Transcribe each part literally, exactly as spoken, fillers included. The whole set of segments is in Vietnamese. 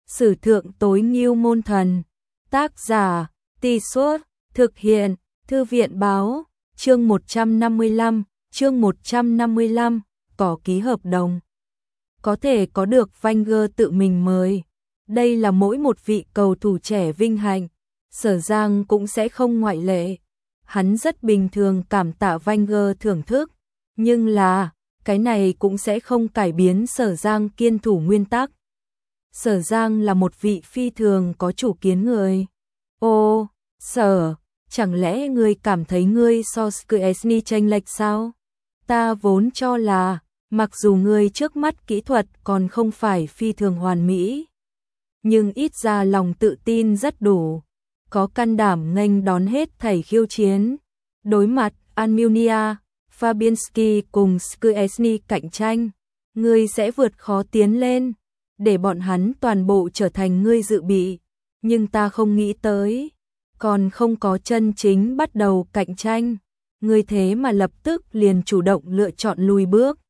Sử thượng tối ngưu môn thần. Tác giả, Tì Suốt, thực hiện, Thư viện báo, chương một trăm năm mươi lăm, chương một trăm năm mươi lăm, có ký hợp đồng. Có thể có được Wenger tự mình mời. Đây là mỗi một vị cầu thủ trẻ vinh hạnh, Sở Giang cũng sẽ không ngoại lệ. Hắn rất bình thường cảm tạ Wenger thưởng thức, nhưng là, cái này cũng sẽ không cải biến Sở Giang kiên thủ nguyên tắc. Sở Giang là một vị phi thường có chủ kiến người. Ô, Sở, chẳng lẽ ngươi cảm thấy ngươi so Szczesny chênh lệch sao? Ta vốn cho là, mặc dù ngươi trước mắt kỹ thuật còn không phải phi thường hoàn mỹ, nhưng ít ra lòng tự tin rất đủ, có can đảm nghênh đón hết thảy khiêu chiến. Đối mặt Almunia, Fabianski cùng Szczesny cạnh tranh, ngươi sẽ vượt khó tiến lên, để bọn hắn toàn bộ trở thành ngươi dự bị. Nhưng ta không nghĩ tới, còn không có chân chính bắt đầu cạnh tranh, ngươi thế mà lập tức liền chủ động lựa chọn lùi bước.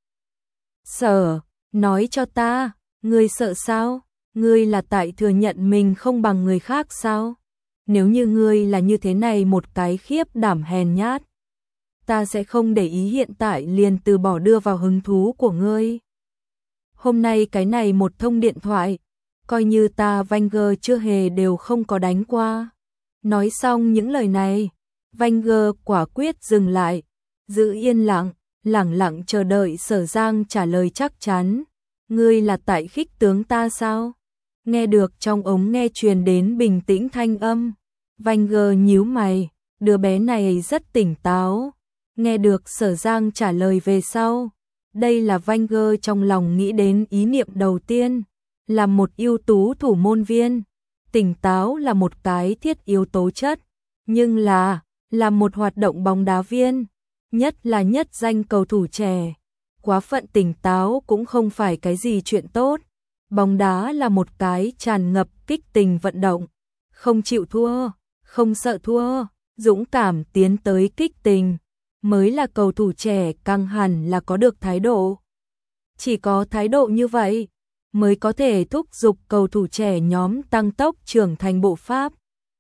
Sở, nói cho ta, ngươi sợ sao? Ngươi là tại thừa nhận mình không bằng người khác sao? Nếu như ngươi là như thế này một cái khiếp đảm hèn nhát, ta sẽ không để ý hiện tại liền từ bỏ đưa vào hứng thú của ngươi. Hôm nay cái này một thông điện thoại, coi như ta Wenger chưa hề đều không có đánh qua. Nói xong những lời này, Wenger quả quyết dừng lại, giữ yên lặng, lẳng lặng chờ đợi Sở Giang trả lời chắc chắn. Ngươi là tại khích tướng ta sao? Nghe được trong ống nghe truyền đến bình tĩnh thanh âm, Wenger nhíu mày, đứa bé này rất tỉnh táo. Nghe được Sở Giang trả lời về sau, đây là Wenger trong lòng nghĩ đến ý niệm đầu tiên, là một ưu tú thủ môn viên. Tỉnh táo là một cái thiết yếu tố chất, nhưng là, là một hoạt động bóng đá viên, nhất là nhất danh cầu thủ trẻ. Quá phận tỉnh táo cũng không phải cái gì chuyện tốt. Bóng đá là một cái tràn ngập kích tình vận động, không chịu thua, không sợ thua, dũng cảm tiến tới kích tình, mới là cầu thủ trẻ căng hẳn là có được thái độ. Chỉ có thái độ như vậy, mới có thể thúc giục cầu thủ trẻ nhóm tăng tốc trưởng thành bộ pháp.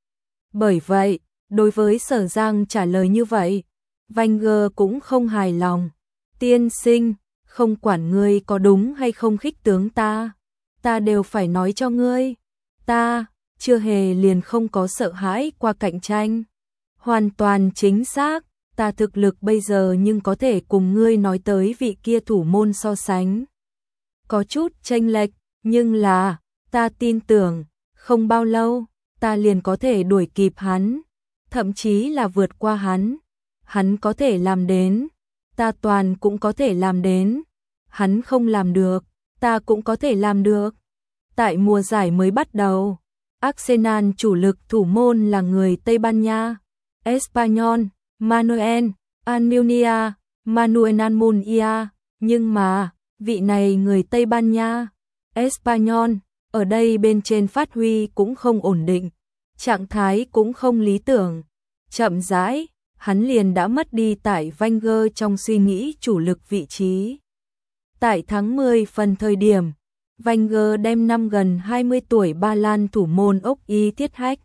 Bởi vậy, đối với Sở Giang trả lời như vậy, Wenger cũng không hài lòng. Tiên sinh, không quản ngươi có đúng hay không khích tướng ta, ta đều phải nói cho ngươi, ta chưa hề liền không có sợ hãi qua cạnh tranh. Hoàn toàn chính xác, ta thực lực bây giờ nhưng có thể cùng ngươi nói tới vị kia thủ môn so sánh. Có chút chênh lệch, nhưng là, ta tin tưởng, không bao lâu, ta liền có thể đuổi kịp hắn, thậm chí là vượt qua hắn. Hắn có thể làm đến, ta toàn cũng có thể làm đến. Hắn không làm được, ta cũng có thể làm được. Tại mùa giải mới bắt đầu, Arsenal chủ lực thủ môn là người Tây Ban Nha, Espanyol, Manuel Almunia, Manuel Almunia, nhưng mà, vị này người Tây Ban Nha, Espanyol, ở đây bên trên phát huy cũng không ổn định, trạng thái cũng không lý tưởng. Chậm rãi, hắn liền đã mất đi tại Wenger trong suy nghĩ chủ lực vị trí. Tại tháng mười phần thời điểm, Wenger đem năm gần hai mươi tuổi Ba Lan thủ môn ốc y Tiết Hách,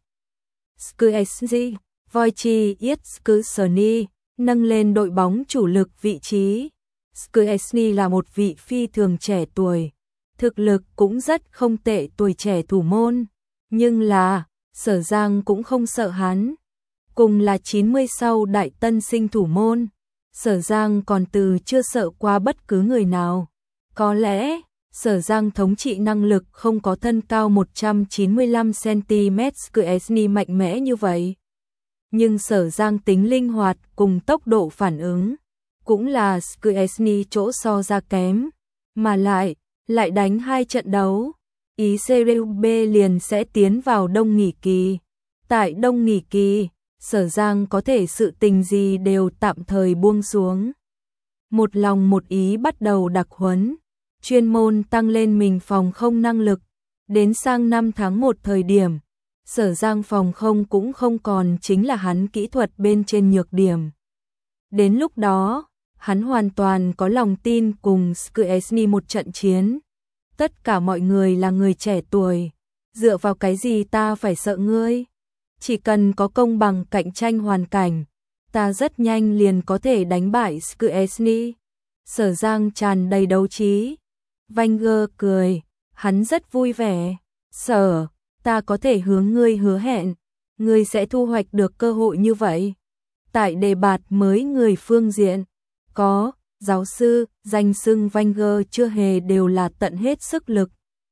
Szczesny, Wojciech Szczesny, nâng lên đội bóng chủ lực vị trí. Szczesny là một vị phi thường trẻ tuổi, thực lực cũng rất không tệ tuổi trẻ thủ môn, nhưng là, Sở Giang cũng không sợ hắn. Cùng là chín mươi sau đại tân sinh thủ môn, Sở Giang còn từ chưa sợ qua bất cứ người nào. Có lẽ, Sở Giang thống trị năng lực không có thân cao một trăm chín mươi lăm xăng-ti-mét Szczesny mạnh mẽ như vậy. Nhưng Sở Giang tính linh hoạt cùng tốc độ phản ứng, cũng là Szczesny chỗ so ra kém. Mà lại, lại đánh hai trận đấu, ý Serie B liền sẽ tiến vào đông nghỉ kỳ. Tại đông nghỉ kỳ, Sở Giang có thể sự tình gì đều tạm thời buông xuống. Một lòng một ý bắt đầu đặc huấn, chuyên môn tăng lên mình phòng không năng lực. Đến sang năm tháng một thời điểm, Sở Giang phòng không cũng không còn chính là hắn kỹ thuật bên trên nhược điểm. Đến lúc đó, hắn hoàn toàn có lòng tin cùng Szczesny một trận chiến. Tất cả mọi người là người trẻ tuổi, Dựa vào cái gì ta phải sợ ngươi? Chỉ cần có công bằng cạnh tranh hoàn cảnh, ta rất nhanh liền có thể đánh bại Szczesny. Sở Giang tràn đầy đấu trí. Wenger cười, hắn rất vui vẻ. Sở, ta có thể hướng ngươi hứa hẹn, ngươi sẽ thu hoạch được cơ hội như vậy. Tại đề bạt mới người phương diện, có, giáo sư, danh xưng Wenger chưa hề đều là tận hết sức lực.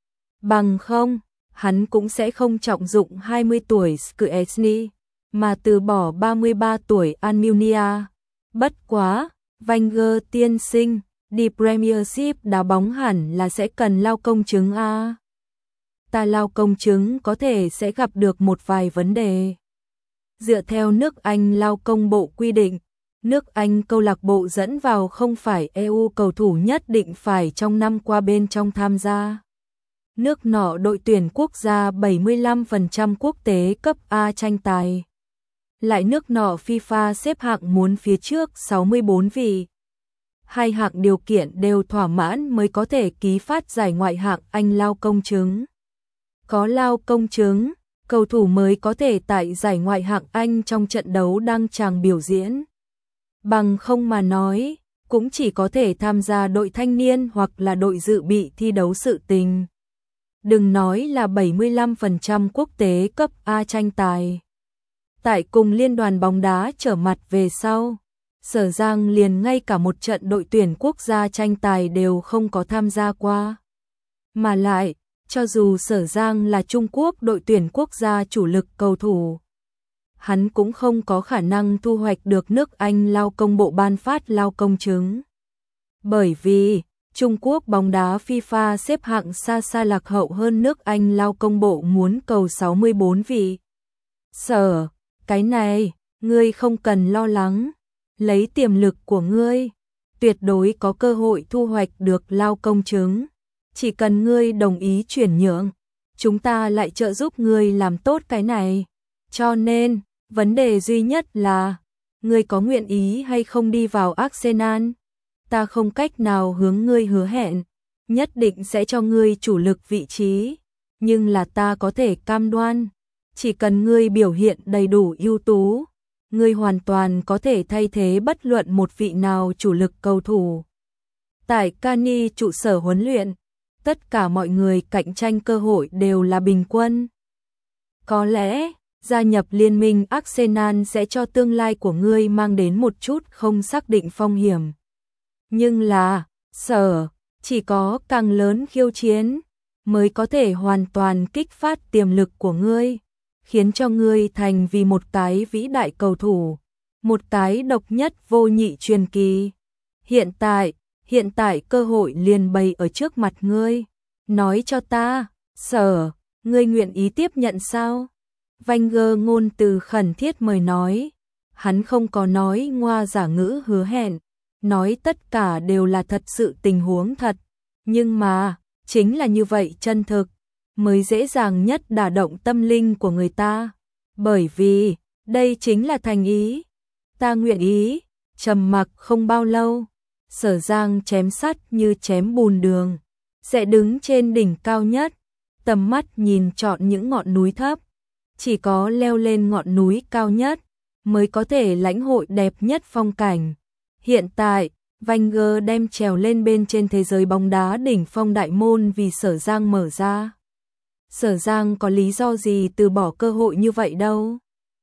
Bằng không, hắn cũng sẽ không trọng dụng hai mươi tuổi Szczesny, mà từ bỏ ba mươi ba tuổi Almunia. Bất quá, Wenger tiên sinh, đi Premiership đá bóng hẳn là sẽ cần lao công chứng a. Ta lao công chứng có thể sẽ gặp được một vài vấn đề. Dựa theo nước Anh lao công bộ quy định, nước Anh câu lạc bộ dẫn vào không phải e u cầu thủ nhất định phải trong năm qua bên trong tham gia. Nước nọ đội tuyển quốc gia bảy mươi lăm phần trăm quốc tế cấp A tranh tài. Lại nước nọ FIFA xếp hạng muốn phía trước sáu mươi bốn vị. Hai hạng điều kiện đều thỏa mãn mới có thể ký phát giải ngoại hạng Anh lao công chứng. Có lao công chứng, cầu thủ mới có thể tại giải ngoại hạng Anh trong trận đấu đang chàng biểu diễn. Bằng không mà nói, cũng chỉ có thể tham gia đội thanh niên hoặc là đội dự bị thi đấu sự tình. Đừng nói là bảy mươi lăm phần trăm quốc tế cấp A tranh tài. Tại cùng liên đoàn bóng đá trở mặt về sau, Sở Giang liền ngay cả một trận đội tuyển quốc gia tranh tài đều không có tham gia qua. Mà lại, cho dù Sở Giang là Trung Quốc đội tuyển quốc gia chủ lực cầu thủ, hắn cũng không có khả năng thu hoạch được nước Anh lao công bộ ban phát lao công chứng. Bởi vì, Trung Quốc bóng đá FIFA xếp hạng xa xa lạc hậu hơn nước Anh lao công bộ muốn cầu sáu mươi bốn vị. Sở, cái này, ngươi không cần lo lắng, lấy tiềm lực của ngươi, tuyệt đối có cơ hội thu hoạch được lao công chứng. Chỉ cần ngươi đồng ý chuyển nhượng, chúng ta lại trợ giúp ngươi làm tốt cái này. Cho nên, vấn đề duy nhất là, ngươi có nguyện ý hay không đi vào Arsenal? Ta không cách nào hướng ngươi hứa hẹn, nhất định sẽ cho ngươi chủ lực vị trí, nhưng là ta có thể cam đoan, chỉ cần ngươi biểu hiện đầy đủ ưu tú, ngươi hoàn toàn có thể thay thế bất luận một vị nào chủ lực cầu thủ. Tại Cani trụ sở huấn luyện, tất cả mọi người cạnh tranh cơ hội đều là bình quân. Có lẽ, gia nhập liên minh Arsenal sẽ cho tương lai của ngươi mang đến một chút không xác định phong hiểm. Nhưng là, Sở, chỉ có càng lớn khiêu chiến, mới có thể hoàn toàn kích phát tiềm lực của ngươi, khiến cho ngươi thành vì một cái vĩ đại cầu thủ, một cái độc nhất vô nhị truyền kỳ. Hiện tại, hiện tại cơ hội liền bày ở trước mặt ngươi. Nói cho ta, Sở, ngươi nguyện ý tiếp nhận sao? Wenger ngôn từ khẩn thiết mời nói, hắn không có nói ngoa giả ngữ hứa hẹn, nói tất cả đều là thật sự tình huống thật, nhưng mà, chính là như vậy chân thực, mới dễ dàng nhất đả động tâm linh của người ta, bởi vì, đây chính là thành ý, ta nguyện ý. Trầm mặc không bao lâu, Sở Giang chém sắt như chém bùn đường, sẽ đứng trên đỉnh cao nhất, tầm mắt nhìn trọn những ngọn núi thấp, chỉ có leo lên ngọn núi cao nhất, mới có thể lãnh hội đẹp nhất phong cảnh. Hiện tại, Wenger đem trèo lên bên trên thế giới bóng đá đỉnh phong đại môn vì Sở Giang mở ra. Sở Giang có lý do gì từ bỏ cơ hội như vậy đâu.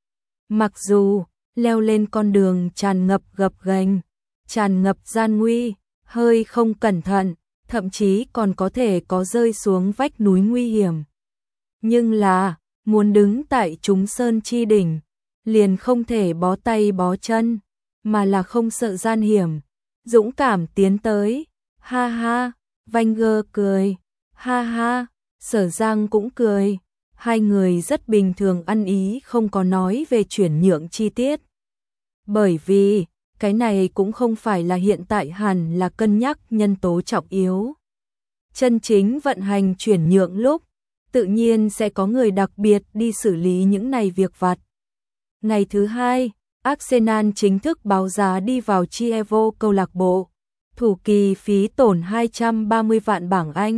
Mặc dù, leo lên con đường tràn ngập gập ghềnh, tràn ngập gian nguy, hơi không cẩn thận, thậm chí còn có thể có rơi xuống vách núi nguy hiểm. Nhưng là, muốn đứng tại Trúng Sơn chi đỉnh, liền không thể bó tay bó chân, mà là không sợ gian hiểm, dũng cảm tiến tới. Ha ha, Wenger cười, ha ha, Sở Giang cũng cười, hai người rất bình thường ăn ý không có nói về chuyển nhượng chi tiết. Bởi vì, cái này cũng không phải là hiện tại hẳn là cân nhắc nhân tố trọng yếu. Chân chính vận hành chuyển nhượng lúc, tự nhiên sẽ có người đặc biệt đi xử lý những này việc vặt. Ngày thứ hai, Arsenal chính thức báo giá đi vào Chievo câu lạc bộ, thủ kỳ phí tổn hai trăm ba mươi vạn bảng Anh.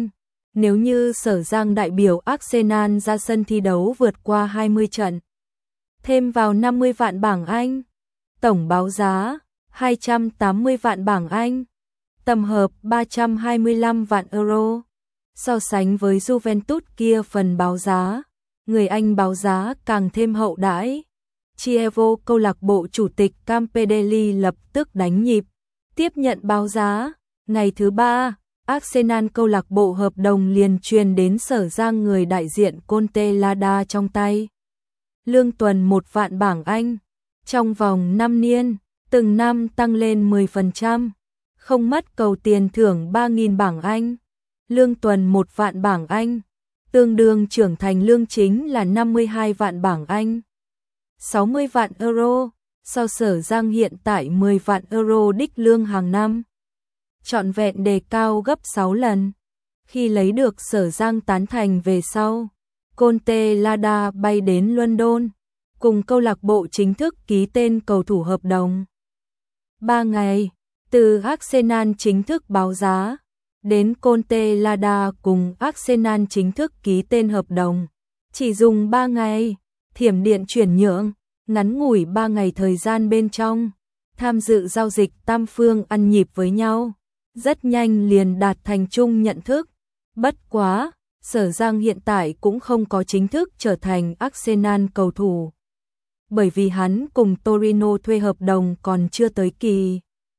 Nếu như Sở Giang đại biểu Arsenal ra sân thi đấu vượt qua hai mươi trận, thêm vào năm mươi vạn bảng Anh, tổng báo giá hai trăm tám mươi vạn bảng Anh, tổng hợp ba trăm hai mươi lăm vạn euro. So sánh với Juventus kia phần báo giá, người Anh báo giá càng thêm hậu đãi. Chievo câu lạc bộ chủ tịch Campelli lập tức đánh nhịp, tiếp nhận báo giá. Ngày thứ ba, Arsenal câu lạc bộ hợp đồng liền truyền đến Sở Giang người đại diện Conte Lada trong tay. Lương tuần một vạn bảng Anh, trong vòng năm niên, từng năm tăng lên mười phần trăm, không mất cầu tiền thưởng ba nghìn bảng Anh. Lương tuần một vạn bảng Anh, tương đương trưởng thành lương chính là năm mươi hai vạn bảng Anh, sáu mươi vạn euro, sau Sở Giang hiện tại mười vạn euro đích lương hàng năm. Trọn vẹn đề cao gấp sáu lần. Khi lấy được Sở Giang tán thành về sau, Conte Lada bay đến London, cùng câu lạc bộ chính thức ký tên cầu thủ hợp đồng. Ba ngày, từ Arsenal chính thức báo giá, đến Conte Lada cùng Arsenal chính thức ký tên hợp đồng. Chỉ dùng ba ngày, thiểm điện chuyển nhượng, ngắn ngủi ba ngày thời gian bên trong, tham dự giao dịch tam phương ăn nhịp với nhau. Rất nhanh liền đạt thành chung nhận thức. Bất quá, Sở Giang hiện tại cũng không có chính thức trở thành Arsenal cầu thủ. Bởi vì hắn cùng Torino thuê hợp đồng còn chưa tới kỳ.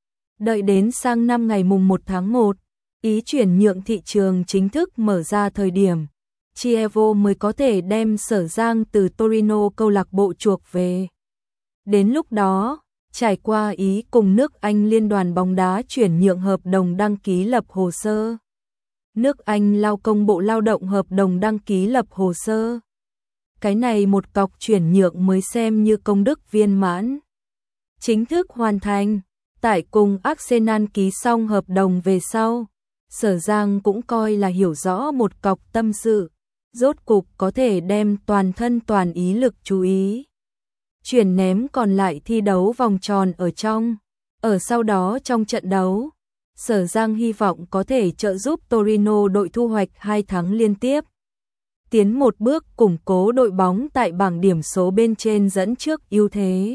Đợi đến sang năm ngày mùng một tháng một, ý chuyển nhượng thị trường chính thức mở ra thời điểm, Chievo mới có thể đem Sở Giang từ Torino câu lạc bộ chuộc về. Đến lúc đó, trải qua ý cùng nước Anh Liên đoàn bóng đá chuyển nhượng hợp đồng đăng ký lập hồ sơ. Nước Anh lao công bộ lao động hợp đồng đăng ký lập hồ sơ. Cái này một cọc chuyển nhượng mới xem như công đức viên mãn. Chính thức hoàn thành, tại cùng Arsenal ký xong hợp đồng về sau, Sở Giang cũng coi là hiểu rõ một cọc tâm sự, rốt cục có thể đem toàn thân toàn ý lực chú ý chuyển ném còn lại thi đấu vòng tròn ở trong. Ở sau đó trong trận đấu, Sở Giang hy vọng có thể trợ giúp Torino đội thu hoạch hai thắng liên tiếp, tiến một bước củng cố đội bóng tại bảng điểm số bên trên dẫn trước ưu thế.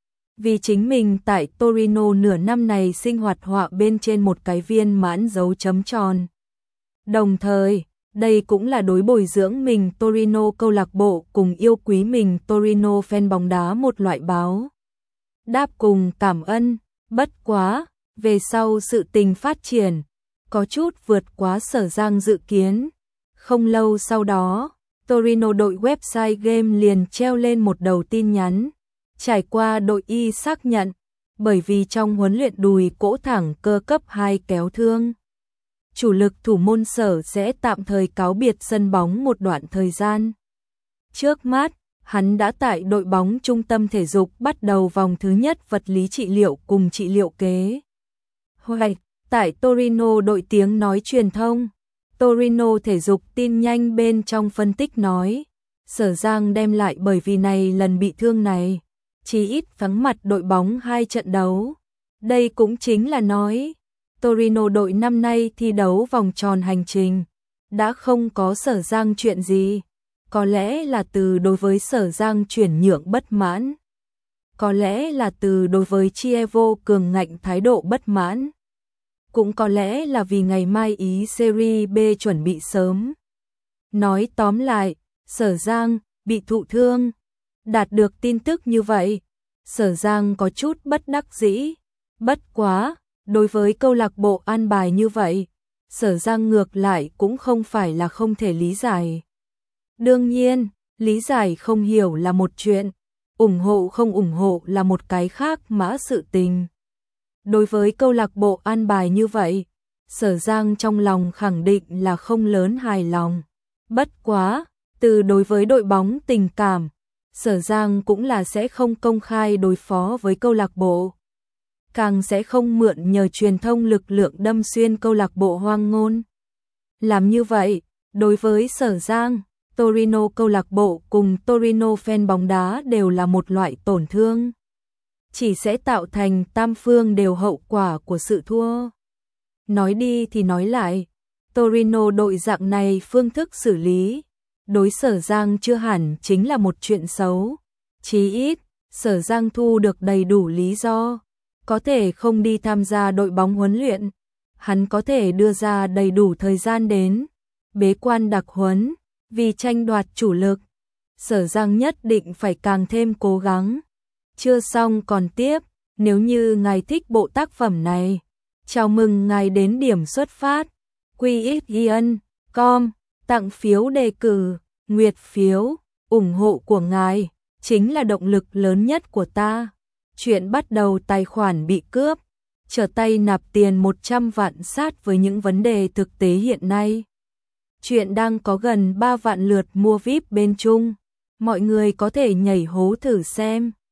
Vì chính mình tại Torino nửa năm này sinh hoạt họa bên trên một cái viên mãn dấu chấm tròn. Đồng thời, đây cũng là đối bồi dưỡng mình Torino câu lạc bộ cùng yêu quý mình Torino fan bóng đá một loại báo đáp cùng cảm ơn. Bất quá, về sau sự tình phát triển, có chút vượt quá Sở Giang dự kiến. Không lâu sau đó, Torino đội website game liền treo lên một đầu tin nhắn. Trải qua đội Y xác nhận, bởi vì trong huấn luyện đùi cỗ thẳng cơ cấp hai kéo thương, chủ lực thủ môn Sở sẽ tạm thời cáo biệt sân bóng một đoạn thời gian. Trước mắt, hắn đã tại đội bóng trung tâm thể dục bắt đầu vòng thứ nhất vật lý trị liệu cùng trị liệu kế hoạch. Tại Torino đội tiếng nói truyền thông, Torino thể dục tin nhanh bên trong phân tích nói, Sở Giang đem lại bởi vì này lần bị thương này, chỉ ít vắng mặt đội bóng hai trận đấu. Đây cũng chính là nói, Torino đội năm nay thi đấu vòng tròn hành trình, đã không có Sở Giang chuyện gì. Có lẽ là từ đối với Sở Giang chuyển nhượng bất mãn. Có lẽ là từ đối với Chievo cường ngạnh thái độ bất mãn. Cũng có lẽ là vì ngày mai ý Serie B chuẩn bị sớm. Nói tóm lại, Sở Giang bị thụ thương. Đạt được tin tức như vậy, Sở Giang có chút bất đắc dĩ. Bất quá, đối với câu lạc bộ an bài như vậy, Sở Giang ngược lại cũng không phải là không thể lý giải. Đương nhiên, lý giải không hiểu là một chuyện, ủng hộ không ủng hộ là một cái khác mã sự tình. Đối với câu lạc bộ an bài như vậy, Sở Giang trong lòng khẳng định là không lớn hài lòng. Bất quá, từ đối với đội bóng tình cảm, Sở Giang cũng là sẽ không công khai đối phó với câu lạc bộ. Càng sẽ không mượn nhờ truyền thông lực lượng đâm xuyên câu lạc bộ hoang ngôn. Làm như vậy, đối với Sở Giang, Torino câu lạc bộ cùng Torino fan bóng đá đều là một loại tổn thương. Chỉ sẽ tạo thành tam phương đều hậu quả của sự thua. Nói đi thì nói lại, Torino đội dạng này phương thức xử lý, đối Sở Giang chưa hẳn chính là một chuyện xấu. Chí ít, Sở Giang thu được đầy đủ lý do, có thể không đi tham gia đội bóng huấn luyện. Hắn có thể đưa ra đầy đủ thời gian đến bế quan đặc huấn, vì tranh đoạt chủ lực. Sở Giang nhất định phải càng thêm cố gắng. Chưa xong còn tiếp, nếu như ngài thích bộ tác phẩm này, chào mừng ngài đến điểm xuất phát quy ích yên chấm com, tặng phiếu đề cử, nguyệt phiếu, ủng hộ của ngài chính là động lực lớn nhất của ta. Chuyện bắt đầu tài khoản bị cướp, trở tay nạp tiền một trăm vạn sát với những vấn đề thực tế hiện nay. Chuyện đang có gần ba vạn lượt mua vi ai pi bên Trung, mọi người có thể nhảy hố thử xem.